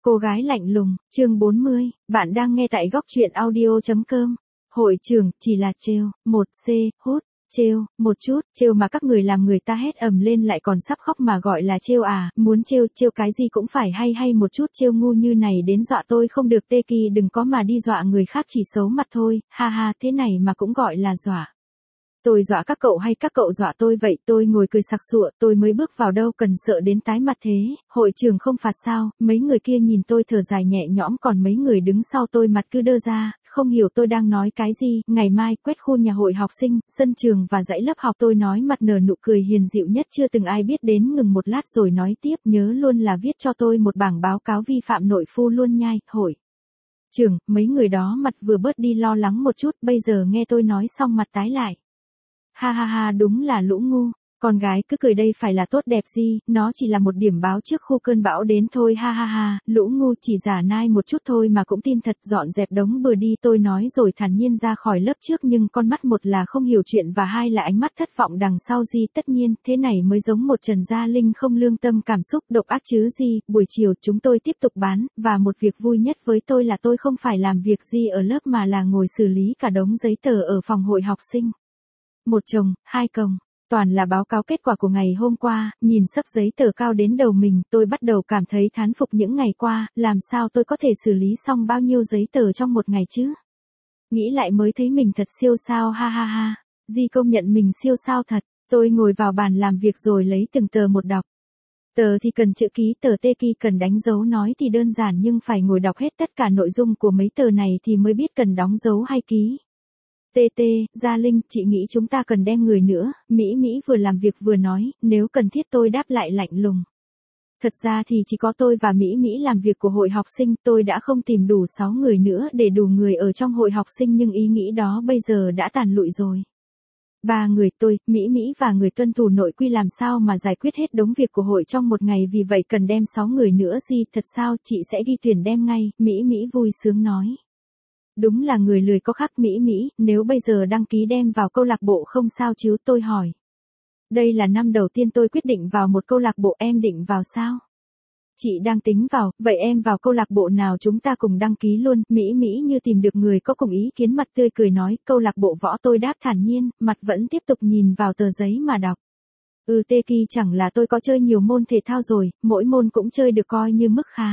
Cô gái lạnh lùng, chương 40, bạn đang nghe tại góc truyện audio.com. Hội trưởng, chỉ là trêu, 1C, hút, trêu, một chút, trêu mà các người làm người ta hét ầm lên lại còn sắp khóc mà gọi là trêu à, muốn trêu cái gì cũng phải hay một chút, trêu ngu như này đến dọa tôi không được, Tê Kỳ đừng có mà đi dọa người khác, chỉ xấu mặt thôi, ha ha, thế này mà cũng gọi là dọa. Tôi dọa các cậu hay các cậu dọa tôi vậy? Tôi ngồi cười sặc sụa, tôi mới bước vào đâu cần sợ đến tái mặt thế, hội trưởng không phạt sao? Mấy người kia nhìn tôi thở dài nhẹ nhõm, còn mấy người đứng sau tôi mặt cứ đơ ra, không hiểu tôi đang nói cái gì. Ngày mai quét khu nhà hội học sinh, sân trường và dãy lớp học, tôi nói mặt nở nụ cười hiền dịu nhất chưa từng ai biết đến, ngừng một lát rồi nói tiếp, nhớ luôn là viết cho tôi một bảng báo cáo vi phạm nội phu luôn nhai. Hội trưởng, mấy người đó mặt vừa bớt đi lo lắng một chút, bây giờ nghe tôi nói xong mặt tái lại. Ha ha ha, đúng là lũ ngu, con gái cứ cười đây phải là tốt đẹp gì, nó chỉ là một điểm báo trước khu cơn bão đến thôi, ha ha ha, lũ ngu chỉ giả nai một chút thôi mà cũng tin thật, dọn dẹp đống bừa đi, tôi nói rồi thản nhiên ra khỏi lớp trước, nhưng con mắt một là không hiểu chuyện và hai là ánh mắt thất vọng đằng sau gì, tất nhiên, thế này mới giống một Trần Gia Linh không lương tâm, cảm xúc độc ác chứ gì. Buổi chiều chúng tôi tiếp tục bán, và một việc vui nhất với tôi là tôi không phải làm việc gì ở lớp mà là ngồi xử lý cả đống giấy tờ ở phòng hội học sinh. Một chồng, hai cồng, toàn là báo cáo kết quả của ngày hôm qua, nhìn sấp giấy tờ cao đến đầu mình, tôi bắt đầu cảm thấy thán phục những ngày qua, làm sao tôi có thể xử lý xong bao nhiêu giấy tờ trong một ngày chứ? Nghĩ lại mới thấy mình thật siêu sao, ha ha ha, Di công nhận mình siêu sao thật, tôi ngồi vào bàn làm việc rồi lấy từng tờ một đọc. Tờ thì cần chữ ký, tờ Tê Kỳ cần đánh dấu, nói thì đơn giản nhưng phải ngồi đọc hết tất cả nội dung của mấy tờ này thì mới biết cần đóng dấu hay ký. Gia Linh, chị nghĩ chúng ta cần đem người nữa, Mỹ vừa làm việc vừa nói, nếu cần thiết tôi đáp lại lạnh lùng. Thật ra thì chỉ có tôi và Mỹ làm việc của hội học sinh, tôi đã không tìm đủ 6 người nữa để đủ người ở trong hội học sinh, nhưng ý nghĩ đó bây giờ đã tàn lụi rồi. 3 người, tôi, Mỹ và người tuân thủ nội quy làm sao mà giải quyết hết đống việc của hội trong một ngày, vì vậy cần đem 6 người nữa gì, thật sao, chị sẽ ghi tuyển đem ngay, Mỹ vui sướng nói. Đúng là người lười có khác, Mỹ, nếu bây giờ đăng ký đem vào câu lạc bộ không sao chứ, tôi hỏi. Đây là năm đầu tiên tôi quyết định vào một câu lạc bộ, em định vào sao? Chị đang tính vào, vậy em vào câu lạc bộ nào chúng ta cùng đăng ký luôn, Mỹ như tìm được người có cùng ý kiến, mặt tươi cười nói, câu lạc bộ võ, tôi đáp thản nhiên, mặt vẫn tiếp tục nhìn vào tờ giấy mà đọc. Tê Kỳ, chẳng là tôi có chơi nhiều môn thể thao rồi, mỗi môn cũng chơi được coi như mức khá.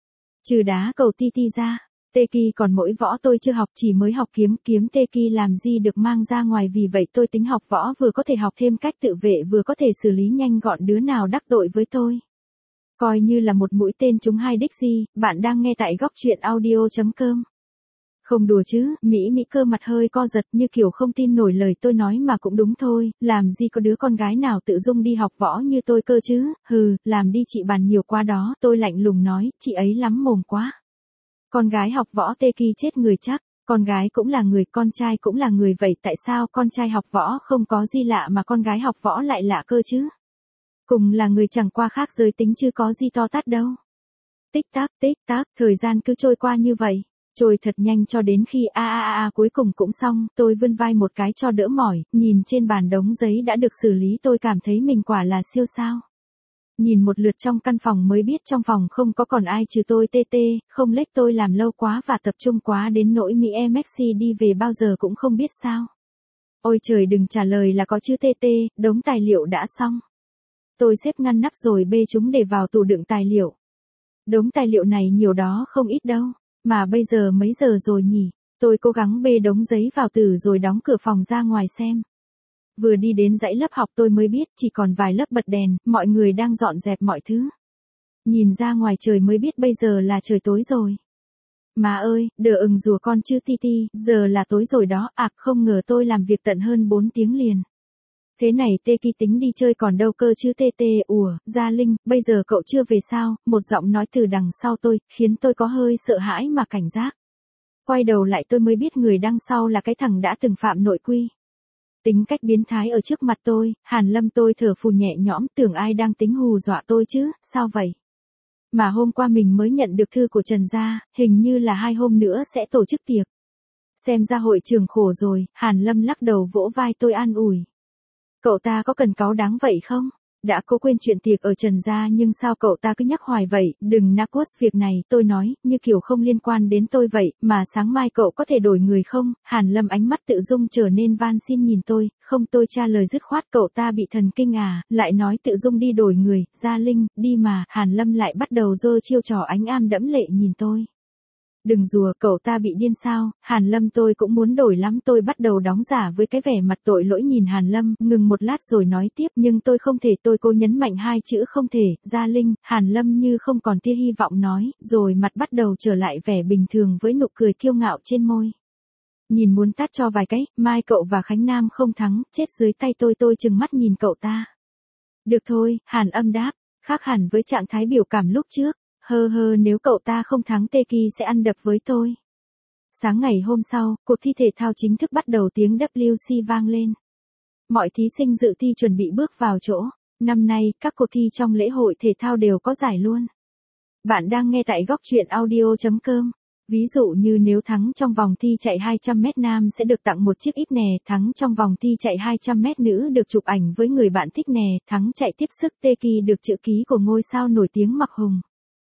Trừ đá cầu TT ra. Tê Kỳ còn mỗi võ tôi chưa học, chỉ mới học kiếm, Tê Kỳ làm gì được mang ra ngoài, vì vậy tôi tính học võ vừa có thể học thêm cách tự vệ vừa có thể xử lý nhanh gọn đứa nào đắc tội với tôi. Coi như là một mũi tên trúng hai đích gì, bạn đang nghe tại góc truyện audio.com. Không đùa chứ, Mỹ cơ mặt hơi co giật như kiểu không tin nổi lời tôi nói, mà cũng đúng thôi, làm gì có đứa con gái nào tự dung đi học võ như tôi cơ chứ, làm đi chị bàn nhiều quá đó, tôi lạnh lùng nói, chị ấy lắm mồm quá. Con gái học võ, Tê Kỳ chết người chắc, con gái cũng là người, con trai cũng là người, vậy tại sao con trai học võ không có gì lạ mà con gái học võ lại lạ cơ chứ? Cùng là người chẳng qua khác giới tính chứ có gì to tát đâu. Tích tắc, thời gian cứ trôi qua như vậy, trôi thật nhanh cho đến khi cuối cùng cũng xong, tôi vươn vai một cái cho đỡ mỏi, nhìn trên bàn đống giấy đã được xử lý tôi cảm thấy mình quả là siêu sao. Nhìn một lượt trong căn phòng mới biết trong phòng không có còn ai trừ tôi, không lết tôi làm lâu quá và tập trung quá đến nỗi Mỹ Maxi đi về bao giờ cũng không biết sao. Ôi trời, đừng trả lời là có chứ, đống tài liệu đã xong. Tôi xếp ngăn nắp rồi bê chúng để vào tủ đựng tài liệu. Đống tài liệu này nhiều đó không ít đâu, mà bây giờ mấy giờ rồi nhỉ? Tôi cố gắng bê đống giấy vào từ rồi đóng cửa phòng ra ngoài xem. Vừa đi đến dãy lớp học tôi mới biết chỉ còn vài lớp bật đèn, mọi người đang dọn dẹp mọi thứ. Nhìn ra ngoài trời mới biết bây giờ là trời tối rồi. Má ơi, rùa con chứ Titi, giờ là tối rồi đó, không ngờ tôi làm việc tận hơn 4 tiếng liền. Thế này Tê Kỳ tính đi chơi còn đâu cơ chứ, Gia Linh, bây giờ cậu chưa về sao, một giọng nói từ đằng sau tôi, khiến tôi có hơi sợ hãi mà cảnh giác. Quay đầu lại tôi mới biết người đằng sau là cái thằng đã từng phạm nội quy. Tính cách biến thái ở trước mặt tôi, Hàn Lâm, tôi thở phù nhẹ nhõm, tưởng ai đang tính hù dọa tôi chứ, sao vậy? Mà hôm qua mình mới nhận được thư của Trần Gia, hình như là 2 hôm nữa sẽ tổ chức tiệc. Xem ra hội trưởng khổ rồi, Hàn Lâm lắc đầu vỗ vai tôi an ủi. Cậu ta có cần cáu đáng vậy không? Đã cố quên chuyện tiệc ở Trần gia nhưng sao cậu ta cứ nhắc hoài vậy, đừng Narcos việc này, tôi nói, như kiểu không liên quan đến tôi vậy, mà sáng mai cậu có thể đổi người không? Hàn Lâm ánh mắt tự dung trở nên van xin nhìn tôi, không tôi trả lời dứt khoát cậu ta bị thần kinh à, lại nói tự dung đi đổi người, Gia Linh, đi mà, Hàn Lâm lại bắt đầu giơ chiêu trò ánh am đẫm lệ nhìn tôi. Đừng rùa, cậu ta bị điên sao, Hàn Lâm tôi cũng muốn đổi lắm, tôi bắt đầu đóng giả với cái vẻ mặt tội lỗi nhìn Hàn Lâm, ngừng một lát rồi nói tiếp, nhưng tôi không thể, tôi cố nhấn mạnh hai chữ không thể, Gia Linh, Hàn Lâm như không còn tia hy vọng nói, rồi mặt bắt đầu trở lại vẻ bình thường với nụ cười kiêu ngạo trên môi. Nhìn muốn tát cho vài cái, mai cậu và Khánh Nam không thắng, chết dưới tay tôi chừng mắt nhìn cậu ta. Được thôi, Hàn Âm đáp, khác hẳn với trạng thái biểu cảm lúc trước. Nếu cậu ta không thắng Teki sẽ ăn đập với tôi. Sáng ngày hôm sau, cuộc thi thể thao chính thức bắt đầu tiếng WC vang lên. Mọi thí sinh dự thi chuẩn bị bước vào chỗ. Năm nay, các cuộc thi trong lễ hội thể thao đều có giải luôn. Bạn đang nghe tại góc truyện audio.com. Ví dụ như nếu thắng trong vòng thi chạy 200m nam sẽ được tặng một chiếc íp nè, thắng trong vòng thi chạy 200m nữ được chụp ảnh với người bạn thích nè, thắng chạy tiếp sức Teki được chữ ký của ngôi sao nổi tiếng Mặc Hùng.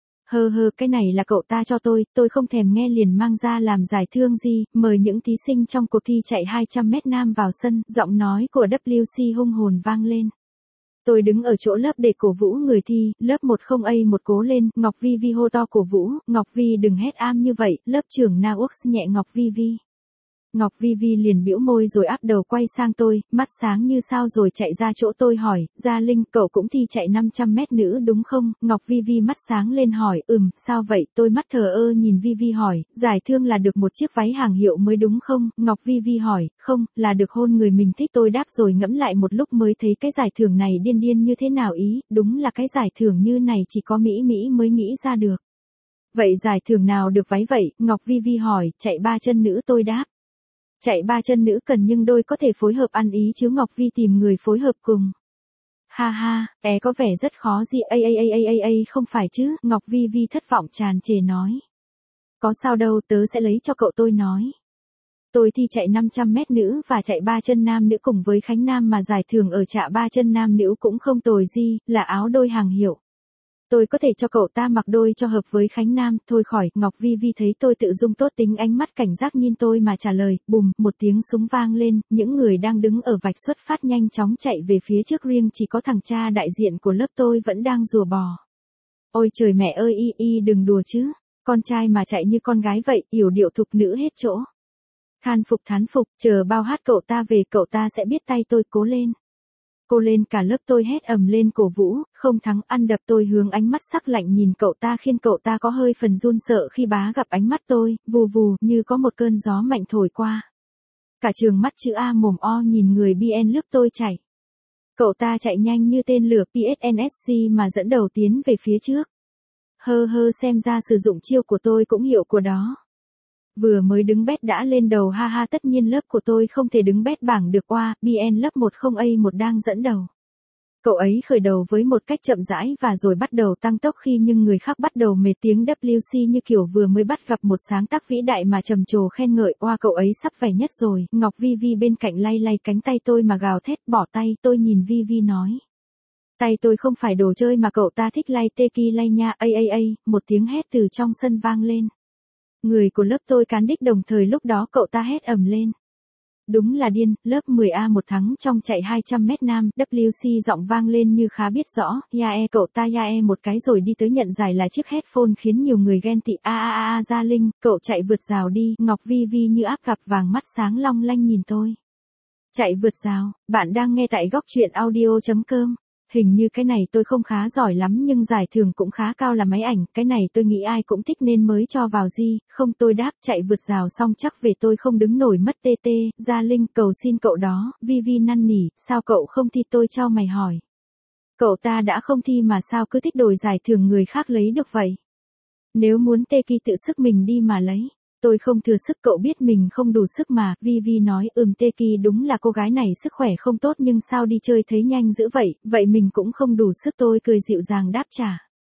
Cái này là cậu ta cho tôi không thèm nghe liền mang ra làm giải thưởng gì, mời những thí sinh trong cuộc thi chạy 200m nam vào sân, giọng nói của WC hung hồn vang lên. Tôi đứng ở chỗ lớp để cổ vũ người thi, lớp 10A1 cố lên, Ngọc Vi hô to cổ vũ, Ngọc Vi đừng hét am như vậy, lớp trưởng Naox nhẹ Ngọc Vi. Ngọc Vi liền bĩu môi rồi áp đầu quay sang tôi, mắt sáng như sao rồi chạy ra chỗ tôi hỏi, Gia Linh, cậu cũng thi chạy 500m nữ đúng không? Ngọc Vi mắt sáng lên hỏi, sao vậy? Tôi mắt thờ ơ nhìn Vi hỏi, giải thưởng là được một chiếc váy hàng hiệu mới đúng không? Ngọc Vi hỏi, không, là được hôn người mình thích. Tôi đáp rồi ngẫm lại một lúc mới thấy cái giải thưởng này điên như thế nào ý, đúng là cái giải thưởng như này chỉ có Mỹ mới nghĩ ra được. Vậy giải thưởng nào được váy vậy? Ngọc Vi hỏi, chạy 3 chân nữ. Tôi đáp. Chạy 3 chân nữ cần nhưng đôi có thể phối hợp ăn ý chứ. Ngọc Vi tìm người phối hợp cùng. Có vẻ rất khó gì. Không phải chứ. Ngọc Vi thất vọng tràn trề nói. Có sao đâu, tớ sẽ lấy cho cậu. Tôi nói. Tôi thi chạy 500m nữ và chạy 3 chân nam nữ cùng với Khánh Nam mà giải thưởng ở chạy 3 chân nam nữ cũng không tồi gì, là áo đôi hàng hiệu. Tôi có thể cho cậu ta mặc đôi cho hợp với Khánh Nam, thôi khỏi. Ngọc Vi thấy tôi tự dung tốt tính ánh mắt cảnh giác nhìn tôi mà trả lời, bùm, một tiếng súng vang lên, những người đang đứng ở vạch xuất phát nhanh chóng chạy về phía trước, riêng chỉ có thằng cha đại diện của lớp tôi vẫn đang rùa bò. Ôi trời mẹ ơi, đừng đùa chứ, con trai mà chạy như con gái vậy, yểu điệu thục nữ hết chỗ. Thán phục, chờ bao hát cậu ta về cậu ta sẽ biết tay tôi. Cố lên. Cô lên, cả lớp tôi hét ầm lên cổ vũ, không thắng ăn đập. Tôi hướng ánh mắt sắc lạnh nhìn cậu ta khiến cậu ta có hơi phần run sợ khi bá gặp ánh mắt tôi, vù như có một cơn gió mạnh thổi qua. Cả trường mắt chữ A mồm O nhìn người BN lớp tôi chạy. Cậu ta chạy nhanh như tên lửa PSNSC mà dẫn đầu tiến về phía trước. Xem ra sử dụng chiêu của tôi cũng hiệu của đó. Vừa mới đứng bét đã lên đầu, tất nhiên lớp của tôi không thể đứng bét bảng được. BN lớp 10A1 đang dẫn đầu. Cậu ấy khởi đầu với một cách chậm rãi và rồi bắt đầu tăng tốc khi nhưng người khác bắt đầu mệt. Tiếng WC như kiểu vừa mới bắt gặp một sáng tác vĩ đại mà trầm trồ khen ngợi. Cậu ấy sắp về nhất rồi. Ngọc Vi bên cạnh lay cánh tay tôi mà gào thét, bỏ tay. Tôi nhìn Vi nói. Tay tôi không phải đồ chơi mà cậu ta thích lay Teki lay nha. Một tiếng hét từ trong sân vang lên. Người của lớp tôi cán đích đồng thời lúc đó cậu ta hét ầm lên. Đúng là điên, lớp 10A1 thắng trong chạy 200m nam, WC giọng vang lên như khá biết rõ, cậu ta một cái rồi đi tới nhận giải là chiếc headphone khiến nhiều người ghen tị. Gia Linh, cậu chạy vượt rào đi. Ngọc Vi như áp gặp vàng, mắt sáng long lanh nhìn tôi. Chạy vượt rào, bạn đang nghe tại góc truyện audio.com. Hình như cái này tôi không khá giỏi lắm nhưng giải thưởng cũng khá cao là máy ảnh, cái này tôi nghĩ ai cũng thích nên mới cho vào gì. Không, tôi đáp, chạy vượt rào xong chắc về tôi không đứng nổi mất. Gia Linh, cầu xin cậu đó. Vi năn nỉ, sao cậu không thi? Tôi cho mày hỏi. Cậu ta đã không thi mà sao cứ thích đổi giải thưởng người khác lấy được vậy? Nếu muốn Teki tự sức mình đi mà lấy. Tôi không thừa sức, cậu biết mình không đủ sức mà. Vi nói, Teki đúng là cô gái này sức khỏe không tốt nhưng sao đi chơi thấy nhanh dữ vậy mình cũng không đủ sức. Tôi cười dịu dàng đáp trả.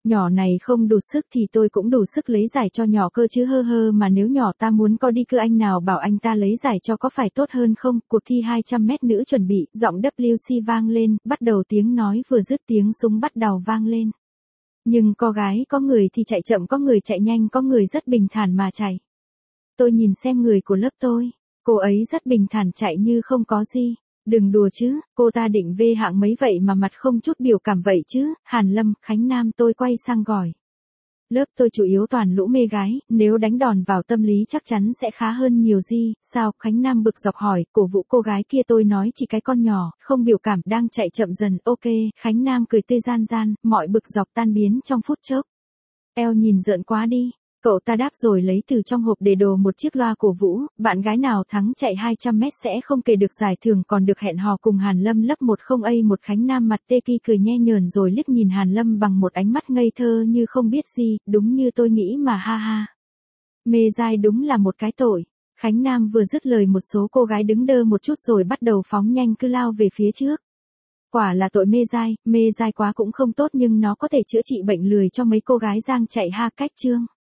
Nhỏ này không đủ sức thì tôi cũng đủ sức lấy giải cho nhỏ cơ chứ hơ hơ, mà nếu nhỏ ta muốn có đi cứ anh nào bảo anh ta lấy giải cho có phải tốt hơn không? Cuộc thi 200 mét nữ chuẩn bị, giọng WC vang lên, bắt đầu tiếng nói vừa dứt tiếng súng bắt đầu vang lên. Nhưng có gái có người thì chạy chậm, có người chạy nhanh, có người rất bình thản mà chạy. Tôi nhìn xem người của lớp tôi, cô ấy rất bình thản chạy như không có gì. Đừng đùa chứ, cô ta định về hạng mấy vậy mà mặt không chút biểu cảm vậy chứ? Hàn Lâm, Khánh Nam, tôi quay sang gọi. Lớp tôi chủ yếu toàn lũ mê gái, nếu đánh đòn vào tâm lý chắc chắn sẽ khá hơn nhiều gì. Sao? Khánh Nam bực dọc hỏi, cổ vũ cô gái kia. Tôi nói chỉ cái con nhỏ, không biểu cảm, đang chạy chậm dần. Ok, Khánh Nam cười tươi gian gian, mọi bực dọc tan biến trong phút chốc. Eo nhìn rợn quá đi. Cậu ta đáp rồi lấy từ trong hộp để đồ một chiếc loa cổ vũ, bạn gái nào thắng chạy 200 mét sẽ không kể được giải thưởng còn được hẹn hò cùng Hàn Lâm. Lớp 10A1 Khánh Nam mặt tê ki cười nhe nhờn rồi liếc nhìn Hàn Lâm bằng một ánh mắt ngây thơ như không biết gì, đúng như tôi nghĩ mà ha ha. Mê dai đúng là một cái tội. Khánh Nam vừa dứt lời một số cô gái đứng đơ một chút rồi bắt đầu phóng nhanh cứ lao về phía trước. Quả là tội mê dai quá cũng không tốt nhưng nó có thể chữa trị bệnh lười cho mấy cô gái giang chạy ha cách chương.